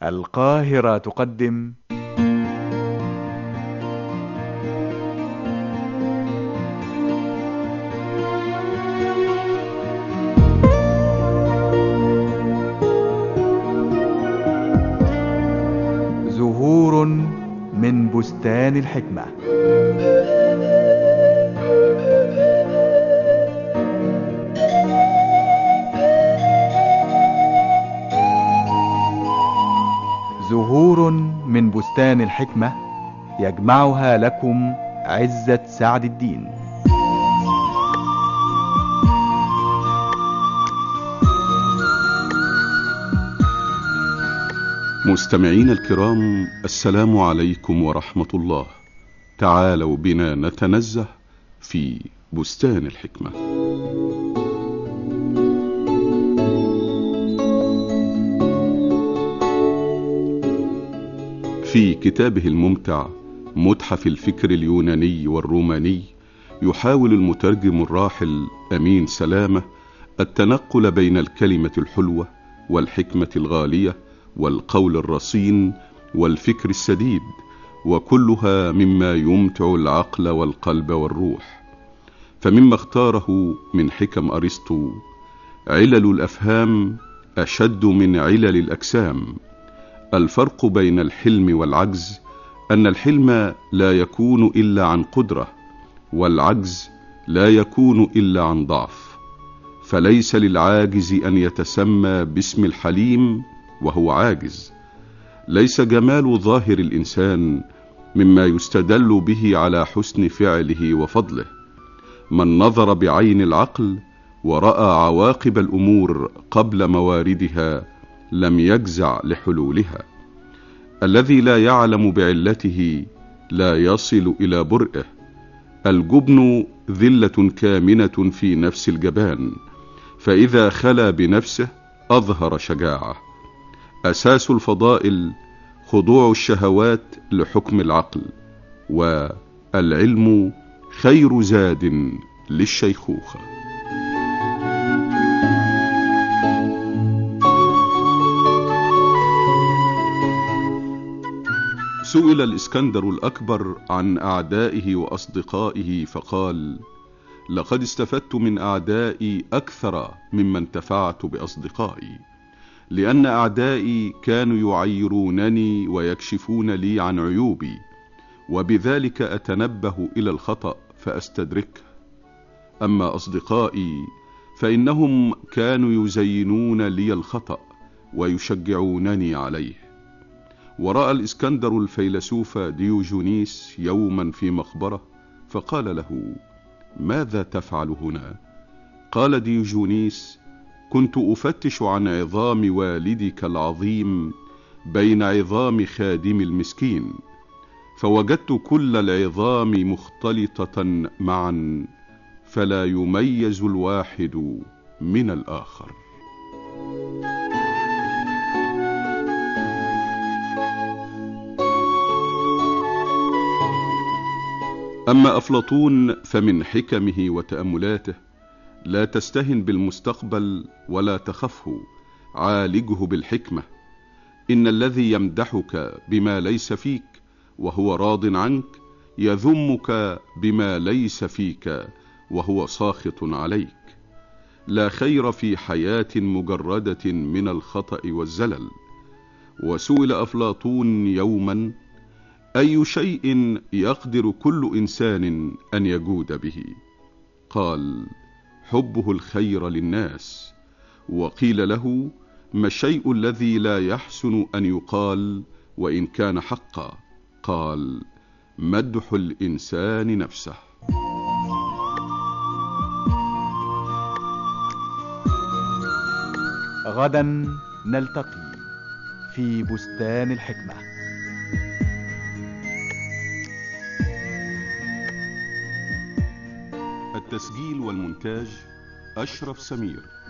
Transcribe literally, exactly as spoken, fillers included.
القاهرة تقدم زهور من بستان الحكمة. زهور من بستان الحكمة يجمعها لكم عزت سعد الدين. مستمعين الكرام، السلام عليكم ورحمة الله. تعالوا بنا نتنزه في بستان الحكمة. في كتابه الممتع متحف الفكر اليوناني والروماني، يحاول المترجم الراحل أمين سلامة التنقل بين الكلمة الحلوة والحكمة الغالية والقول الرصين والفكر السديد، وكلها مما يمتع العقل والقلب والروح. فمما اختاره من حكم أرسطو: علل الأفهام أشد من علل الأجسام. الفرق بين الحلم والعجز أن الحلم لا يكون إلا عن قدرة، والعجز لا يكون إلا عن ضعف. فليس للعاجز أن يتسمى باسم الحليم وهو عاجز. ليس جمال ظاهر الإنسان مما يستدل به على حسن فعله وفضله. من نظر بعين العقل ورأى عواقب الأمور قبل مواردها لم يجزع لحلولها. الذي لا يعلم بعلته لا يصل إلى برئه. الجبن ذلة كامنة في نفس الجبان، فإذا خلا بنفسه أظهر شجاعة. أساس الفضائل خضوع الشهوات لحكم العقل، والعلم خير زاد للشيخوخة. سئل الإسكندر الأكبر عن أعدائه وأصدقائه فقال: لقد استفدت من أعدائي أكثر مما انتفعت بأصدقائي، لأن أعدائي كانوا يعيرونني ويكشفون لي عن عيوبي، وبذلك أتنبه إلى الخطأ فأستدركه. أما أصدقائي فإنهم كانوا يزينون لي الخطأ ويشجعونني عليه. ورأى الإسكندر الفيلسوف ديوجونيس يوما في مقبرة فقال له: ماذا تفعل هنا؟ قال ديوجونيس: كنت أفتش عن عظام والدك العظيم بين عظام خادم المسكين، فوجدت كل العظام مختلطة معا، فلا يميز الواحد من الآخر. أما أفلاطون فمن حكمه وتأملاته: لا تستهن بالمستقبل ولا تخفه، عالجه بالحكمة. إن الذي يمدحك بما ليس فيك وهو راض عنك يذمك بما ليس فيك وهو ساخط عليك. لا خير في حياة مجردة من الخطأ والزلل. وسئل أفلاطون يوما: أي شيء يقدر كل إنسان أن يجود به؟ قال: حبه الخير للناس. وقيل له: ما الشيء الذي لا يحسن أن يقال وإن كان حقا؟ قال: مدح الإنسان نفسه. غدا نلتقي في بستان الحكمة. التسجيل والمونتاج أشرف سمير.